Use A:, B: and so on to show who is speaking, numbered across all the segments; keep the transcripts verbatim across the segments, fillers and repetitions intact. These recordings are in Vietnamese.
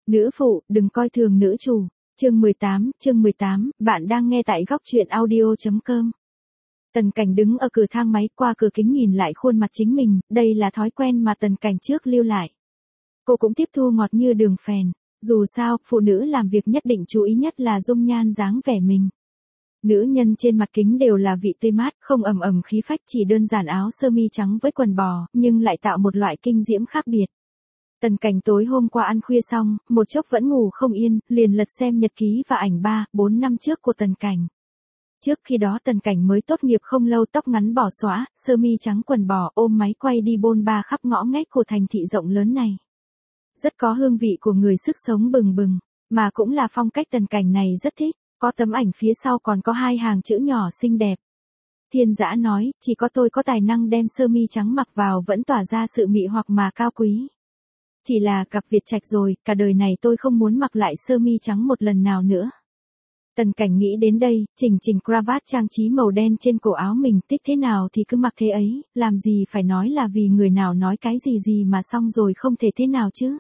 A: Nữ phụ, đừng coi thường nữ chủ. Chương mười tám, chương mười tám, bạn đang nghe tại góc truyện audio chấm com. Tần Cảnh đứng ở cửa thang máy, qua cửa kính nhìn lại khuôn mặt chính mình, đây là thói quen mà Tần Cảnh trước lưu lại. Cô cũng tiếp thu ngọt như đường phèn, dù sao, phụ nữ làm việc nhất định chú ý nhất là dung nhan dáng vẻ mình. Nữ nhân trên mặt kính đều là vị tươi mát, không ẩm ẩm khí phách, chỉ đơn giản áo sơ mi trắng với quần bò, nhưng lại tạo một loại kinh diễm khác biệt. Tần Cảnh tối hôm qua ăn khuya xong, một chốc vẫn ngủ không yên, liền lật xem nhật ký và ảnh ba, bốn năm trước của Tần Cảnh. Trước khi đó Tần Cảnh mới tốt nghiệp không lâu, tóc ngắn bỏ xõa, sơ mi trắng quần bò, ôm máy quay đi bôn ba khắp ngõ ngách của thành thị rộng lớn này. Rất có hương vị của người sức sống bừng bừng, mà cũng là phong cách Tần Cảnh này rất thích, có tấm ảnh phía sau còn có hai hàng chữ nhỏ xinh đẹp. Thiên Dã nói, chỉ có tôi có tài năng đem sơ mi trắng mặc vào vẫn tỏa ra sự mị hoặc mà cao quý. Chỉ là cặp Việt trạch rồi, cả đời này tôi không muốn mặc lại sơ mi trắng một lần nào nữa. Tần Cảnh nghĩ đến đây, chỉnh chỉnh cravat trang trí màu đen trên cổ áo mình, thích thế nào thì cứ mặc thế ấy, làm gì phải nói là vì người nào nói cái gì gì mà xong rồi không thể thế nào chứ.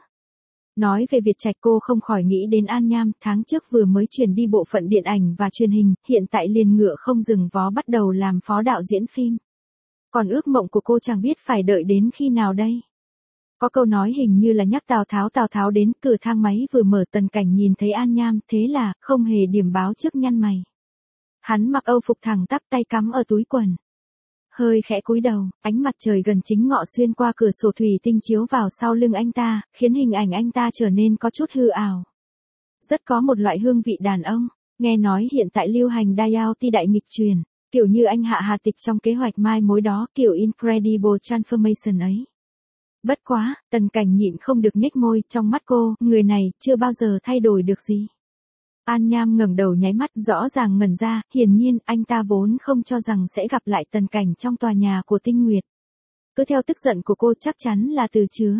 A: Nói về Việt trạch cô không khỏi nghĩ đến An Nham, tháng trước vừa mới chuyển đi bộ phận điện ảnh và truyền hình, hiện tại liền ngựa không dừng vó bắt đầu làm phó đạo diễn phim. Còn ước mộng của cô chẳng biết phải đợi đến khi nào đây. Có câu nói hình như là nhắc Tào Tháo Tào Tháo đến, cửa thang máy vừa mở Tần Cảnh nhìn thấy An Nham, thế là, không hề điểm báo trước nhăn mày. Hắn mặc âu phục thẳng tắp, tay cắm ở túi quần. Hơi khẽ cúi đầu, ánh mặt trời gần chính ngọ xuyên qua cửa sổ thủy tinh chiếu vào sau lưng anh ta, khiến hình ảnh anh ta trở nên có chút hư ảo. Rất có một loại hương vị đàn ông, nghe nói hiện tại lưu hành Dayouti đại nghịch truyền, kiểu như anh Hạ Hà Tịch trong kế hoạch mai mối đó, kiểu Incredible Transformation ấy. Bất quá, Tần Cảnh nhịn không được nhếch môi, trong mắt cô, người này, chưa bao giờ thay đổi được gì. An Nham ngẩng đầu nháy mắt, rõ ràng ngẩn ra, hiển nhiên, anh ta vốn không cho rằng sẽ gặp lại Tần Cảnh trong tòa nhà của Tinh Nguyệt. Cứ theo tức giận của cô chắc chắn là từ chứa.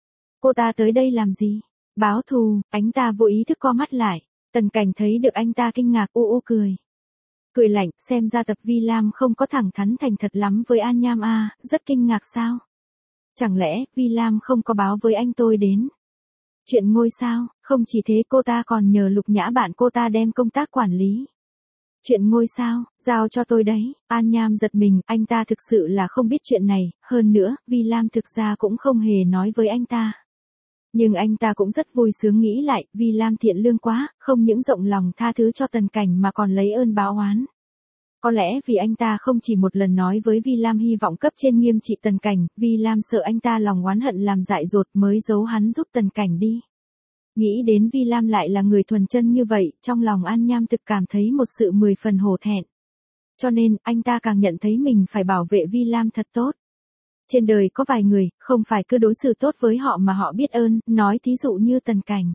A: Cô ta tới đây làm gì? Báo thù, anh ta vô ý thức co mắt lại. Tần Cảnh thấy được anh ta kinh ngạc, u u cười. Cười lạnh, xem ra Tập Vi Lam không có thẳng thắn thành thật lắm với An Nham à, rất kinh ngạc sao? Chẳng lẽ, Vi Lam không có báo với anh tôi đến? Chuyện ngôi sao, không chỉ thế cô ta còn nhờ Lục Nhã bạn cô ta đem công tác quản lý. Chuyện ngôi sao, giao cho tôi đấy, An Nham giật mình, anh ta thực sự là không biết chuyện này, hơn nữa, Vi Lam thực ra cũng không hề nói với anh ta. Nhưng anh ta cũng rất vui sướng nghĩ lại, Vi Lam thiện lương quá, không những rộng lòng tha thứ cho Tần Cảnh mà còn lấy ơn báo oán. Có lẽ vì anh ta không chỉ một lần nói với Vi Lam hy vọng cấp trên nghiêm trị Tần Cảnh, Vi Lam sợ anh ta lòng oán hận làm dại dột mới giấu hắn giúp Tần Cảnh đi. Nghĩ đến Vi Lam lại là người thuần chân như vậy, trong lòng An Nham thực cảm thấy một sự mười phần hổ thẹn. Cho nên, anh ta càng nhận thấy mình phải bảo vệ Vi Lam thật tốt. Trên đời có vài người, không phải cứ đối xử tốt với họ mà họ biết ơn, nói thí dụ như Tần Cảnh.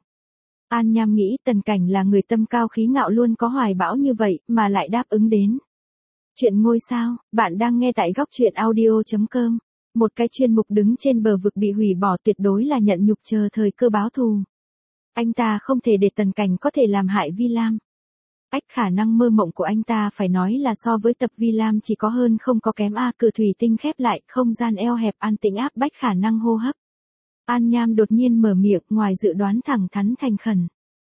A: An Nham nghĩ Tần Cảnh là người tâm cao khí ngạo luôn có hoài bão như vậy, mà lại đáp ứng đến. Chuyện ngôi sao, bạn đang nghe tại góc truyện audio chấm com. Một cái chuyên mục đứng trên bờ vực bị hủy bỏ tuyệt đối là nhận nhục chờ thời cơ báo thù. Anh ta không thể để Tần Cảnh có thể làm hại Vi Lam. Ách khả năng mơ mộng của anh ta phải nói là so với Tập Vi Lam chỉ có hơn không có kém a, cửa thủy tinh khép lại, không gian eo hẹp an tĩnh áp bách khả năng hô hấp. An Nham đột nhiên mở miệng, ngoài dự đoán thẳng thắn thành khẩn.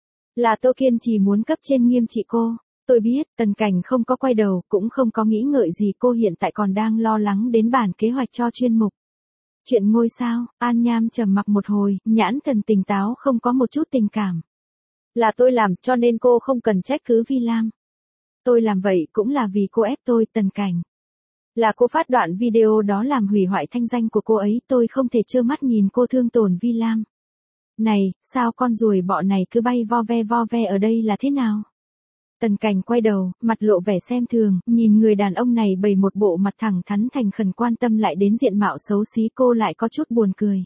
A: Là tôi kiên trì muốn cấp trên nghiêm trị cô. Tôi biết, Tần Cảnh không có quay đầu, cũng không có nghĩ ngợi gì, cô hiện tại còn đang lo lắng đến bản kế hoạch cho chuyên mục. Chuyện ngôi sao, An Nham trầm mặc một hồi, nhãn thần tỉnh táo không có một chút tình cảm. Là tôi làm, cho nên cô không cần trách cứ Vi Lam. Tôi làm vậy cũng là vì cô ép tôi, Tần Cảnh. Là cô phát đoạn video đó làm hủy hoại thanh danh của cô ấy, tôi không thể trơ mắt nhìn cô thương tổn Vi Lam. Này, sao con ruồi bọ này cứ bay vo ve vo ve ở đây là thế nào? Tần Cảnh quay đầu, mặt lộ vẻ xem thường, nhìn người đàn ông này bày một bộ mặt thẳng thắn thành khẩn quan tâm lại đến diện mạo xấu xí, cô lại có chút buồn cười.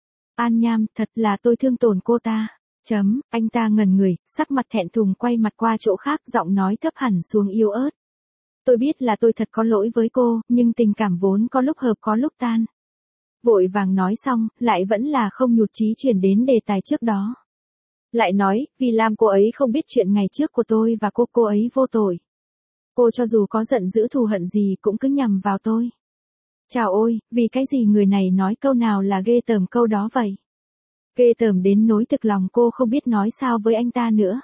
A: An Nham, thật là tôi thương tổn cô ta. Chấm, anh ta ngẩn người, sắc mặt thẹn thùng quay mặt qua chỗ khác, giọng nói thấp hẳn xuống yếu ớt. Tôi biết là tôi thật có lỗi với cô, nhưng tình cảm vốn có lúc hợp có lúc tan. Vội vàng nói xong, lại vẫn là không nhụt chí chuyển đến đề tài trước đó. Lại nói, vì Lam cô ấy không biết chuyện ngày trước của tôi và cô, cô ấy vô tội. Cô cho dù có giận dữ thù hận gì cũng cứ nhằm vào tôi. Chào ôi, vì cái gì người này nói câu nào là ghê tởm câu đó vậy? Ghê tởm đến nỗi thực lòng cô không biết nói sao với anh ta nữa.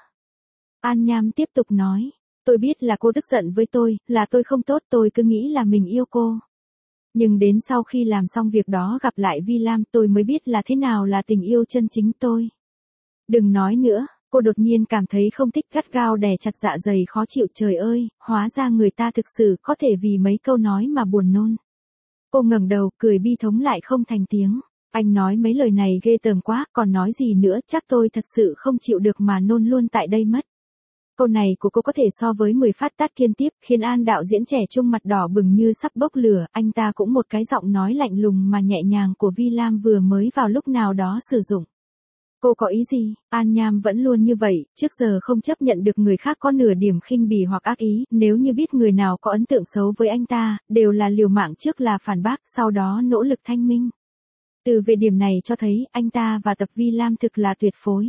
A: An Nham tiếp tục nói, tôi biết là cô tức giận với tôi, là tôi không tốt, tôi cứ nghĩ là mình yêu cô. Nhưng đến sau khi làm xong việc đó gặp lại Vi Lam tôi mới biết là thế nào là tình yêu chân chính tôi. Đừng nói nữa, cô đột nhiên cảm thấy không thích, gắt gao đè chặt dạ dày khó chịu. Trời ơi, hóa ra người ta thực sự có thể vì mấy câu nói mà buồn nôn. Cô ngẩng đầu, cười bi thống lại không thành tiếng. Anh nói mấy lời này ghê tởm quá, còn nói gì nữa, chắc tôi thật sự không chịu được mà nôn luôn tại đây mất. Câu này của cô có thể so với mười phát tát kiên tiếp, khiến An đạo diễn trẻ trung mặt đỏ bừng như sắp bốc lửa. Anh ta cũng một cái giọng nói lạnh lùng mà nhẹ nhàng của Vi Lam vừa mới vào lúc nào đó sử dụng. Cô có ý gì? An Nham vẫn luôn như vậy, trước giờ không chấp nhận được người khác có nửa điểm khinh bỉ hoặc ác ý, nếu như biết người nào có ấn tượng xấu với anh ta, đều là liều mạng, trước là phản bác, sau đó nỗ lực thanh minh. Từ về điểm này cho thấy, anh ta và tập Vi Lam thực là tuyệt phối.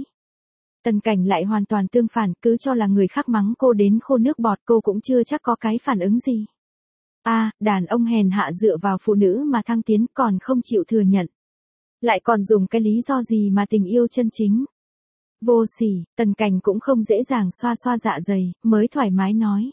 A: Tần Cảnh lại hoàn toàn tương phản, cứ cho là người khác mắng cô đến khô nước bọt cô cũng chưa chắc có cái phản ứng gì. A, à, đàn ông hèn hạ dựa vào phụ nữ mà thăng tiến còn không chịu thừa nhận. Lại còn dùng cái lý do gì mà tình yêu chân chính. Vô sỉ, Tần Cảnh cũng không dễ dàng xoa xoa dạ dày, mới thoải mái nói.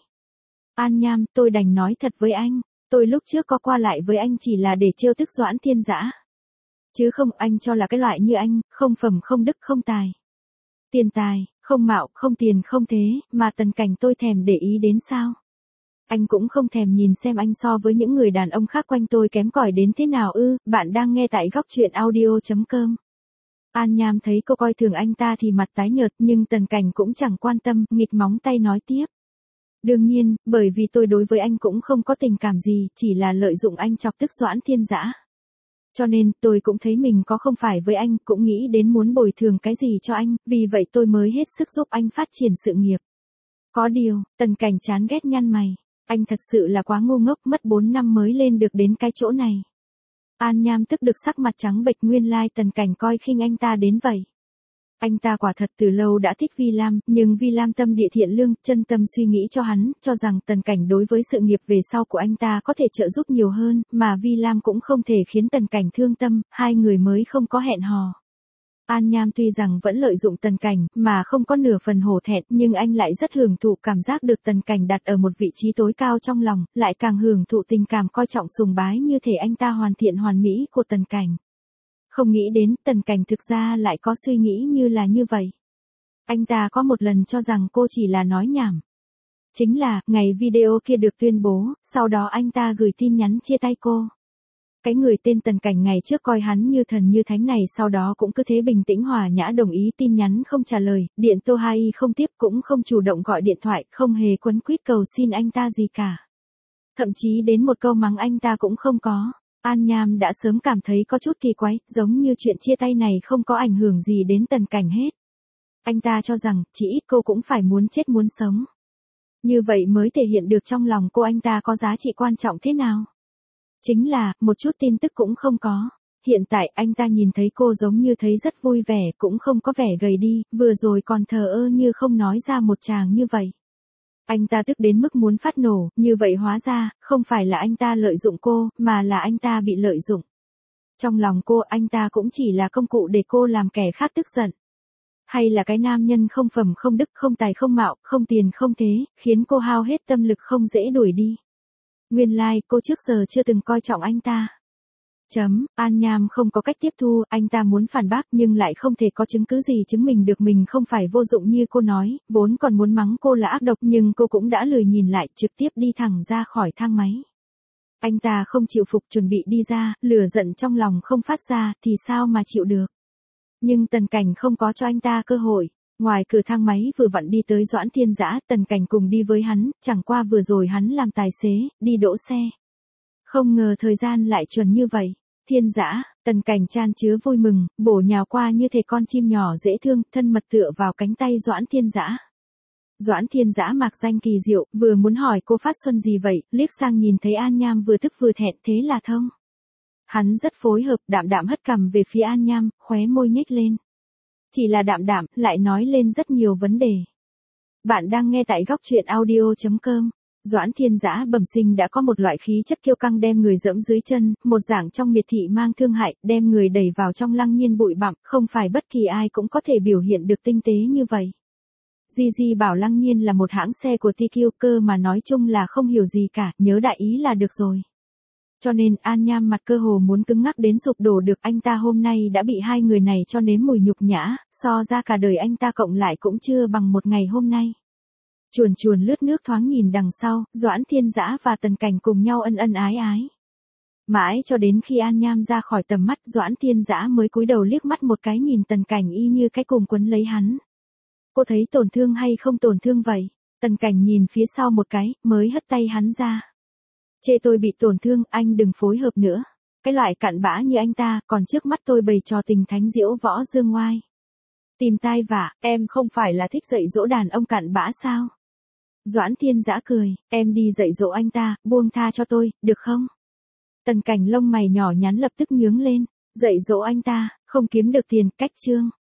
A: An Nham, tôi đành nói thật với anh, tôi lúc trước có qua lại với anh chỉ là để trêu tức Doãn Thiên Dã. Chứ không, anh cho là cái loại như anh, không phẩm không đức không tài. Tiền tài, không mạo, không tiền không thế, mà Tần Cảnh tôi thèm để ý đến sao? Anh cũng không thèm nhìn xem anh so với những người đàn ông khác quanh tôi kém cỏi đến thế nào ư? Bạn đang nghe tại góc truyện audio chấm com. An Nham thấy cô coi thường anh ta thì mặt tái nhợt, nhưng Tần Cảnh cũng chẳng quan tâm, nghịch móng tay nói tiếp. Đương nhiên, bởi vì tôi đối với anh cũng không có tình cảm gì, chỉ là lợi dụng anh chọc tức Doãn Thiên Dã. Cho nên, tôi cũng thấy mình có không phải với anh, cũng nghĩ đến muốn bồi thường cái gì cho anh, vì vậy tôi mới hết sức giúp anh phát triển sự nghiệp. Có điều, Tần Cảnh chán ghét nhăn mày. Anh thật sự là quá ngu ngốc, mất bốn năm mới lên được đến cái chỗ này. An Nham tức được sắc mặt trắng bệch, nguyên lai Tần Cảnh coi khinh anh ta đến vậy. Anh ta quả thật từ lâu đã thích Vi Lam, nhưng Vi Lam tâm địa thiện lương, chân tâm suy nghĩ cho hắn, cho rằng Tần Cảnh đối với sự nghiệp về sau của anh ta có thể trợ giúp nhiều hơn, mà Vi Lam cũng không thể khiến Tần Cảnh thương tâm, hai người mới không có hẹn hò. An Nham tuy rằng vẫn lợi dụng Tần Cảnh, mà không có nửa phần hổ thẹn, nhưng anh lại rất hưởng thụ cảm giác được Tần Cảnh đặt ở một vị trí tối cao trong lòng, lại càng hưởng thụ tình cảm coi trọng sùng bái như thể anh ta hoàn thiện hoàn mỹ của Tần Cảnh. Không nghĩ đến, Tần Cảnh thực ra lại có suy nghĩ như là như vậy. Anh ta có một lần cho rằng cô chỉ là nói nhảm. Chính là, ngày video kia được tuyên bố, sau đó anh ta gửi tin nhắn chia tay cô. Cái người tên Tần Cảnh ngày trước coi hắn như thần như thánh này sau đó cũng cứ thế bình tĩnh hòa nhã đồng ý, tin nhắn không trả lời, điện tô hai không tiếp, cũng không chủ động gọi điện thoại, không hề quấn quýt cầu xin anh ta gì cả. Thậm chí đến một câu mắng anh ta cũng không có. An Nham đã sớm cảm thấy có chút kỳ quái, giống như chuyện chia tay này không có ảnh hưởng gì đến Tần Cảnh hết. Anh ta cho rằng, chỉ ít cô cũng phải muốn chết muốn sống. Như vậy mới thể hiện được trong lòng cô anh ta có giá trị quan trọng thế nào. Chính là, một chút tin tức cũng không có. Hiện tại anh ta nhìn thấy cô giống như thấy rất vui vẻ, cũng không có vẻ gầy đi, vừa rồi còn thờ ơ như không nói ra một tràng như vậy. Anh ta tức đến mức muốn phát nổ, như vậy hóa ra, không phải là anh ta lợi dụng cô, mà là anh ta bị lợi dụng. Trong lòng cô, anh ta cũng chỉ là công cụ để cô làm kẻ khác tức giận. Hay là cái nam nhân không phẩm không đức không tài không mạo, không tiền không thế, khiến cô hao hết tâm lực không dễ đuổi đi. Nguyên lai, like, cô trước giờ chưa từng coi trọng anh ta. Chấm, An Nham không có cách tiếp thu, anh ta muốn phản bác nhưng lại không thể có chứng cứ gì chứng minh được mình không phải vô dụng như cô nói, vốn còn muốn mắng cô là ác độc nhưng cô cũng đã lười nhìn lại, trực tiếp đi thẳng ra khỏi thang máy. Anh ta không chịu phục, chuẩn bị đi ra, lửa giận trong lòng không phát ra, thì sao mà chịu được. Nhưng Tần Cảnh không có cho anh ta cơ hội. Ngoài cửa thang máy vừa vặn đi tới Doãn Thiên Dã, Tần Cảnh cùng đi với hắn, chẳng qua vừa rồi hắn làm tài xế, đi đỗ xe. Không ngờ thời gian lại chuẩn như vậy. Thiên Dã, Tần Cảnh chan chứa vui mừng, bổ nhào qua như thể con chim nhỏ dễ thương, thân mật tựa vào cánh tay Doãn Thiên Dã. Doãn Thiên Dã mạc danh kỳ diệu, vừa muốn hỏi cô phát xuân gì vậy, liếc sang nhìn thấy An Nham vừa tức vừa thẹn, thế là thông. Hắn rất phối hợp, đạm đạm hất cằm về phía An Nham, khóe môi nhếch lên. Chỉ là đạm đạm, lại nói lên rất nhiều vấn đề. Bạn đang nghe tại góc truyện audio chấm com. Doãn Thiên Dã bẩm sinh đã có một loại khí chất kiêu căng đem người dẫm dưới chân, một dạng trong miệt thị mang thương hại, đem người đẩy vào trong Lăng Nhiên bụi bặm, không phải bất kỳ ai cũng có thể biểu hiện được tinh tế như vậy. Di Di bảo Lăng Nhiên là một hãng xe của tê quy cơ mà nói chung là không hiểu gì cả, nhớ đại ý là được rồi. Cho nên An Nham mặt cơ hồ muốn cứng ngắc đến sụp đổ được, anh ta hôm nay đã bị hai người này cho nếm mùi nhục nhã, so ra cả đời anh ta cộng lại cũng chưa bằng một ngày hôm nay. Chuồn chuồn lướt nước thoáng nhìn đằng sau, Doãn Thiên Dã và Tần Cảnh cùng nhau ân ân ái ái. Mãi cho đến khi An Nham ra khỏi tầm mắt, Doãn Thiên Dã mới cúi đầu liếc mắt một cái nhìn Tần Cảnh y như cái cùng quấn lấy hắn. Cô thấy tổn thương hay không tổn thương vậy? Tần Cảnh nhìn phía sau một cái, mới hất tay hắn ra. Chê tôi bị tổn thương, anh đừng phối hợp nữa. Cái loại cặn bã như anh ta, còn trước mắt tôi bày trò tình thánh diễu võ dương ngoai. Tìm tai vạ, em không phải là thích dạy dỗ đàn ông cặn bã sao? Doãn Thiên Dã cười, em đi dạy dỗ anh ta, buông tha cho tôi, được không? Tần Cảnh lông mày nhỏ nhắn lập tức nhướng lên, dạy dỗ anh ta, không kiếm được tiền, cách chương.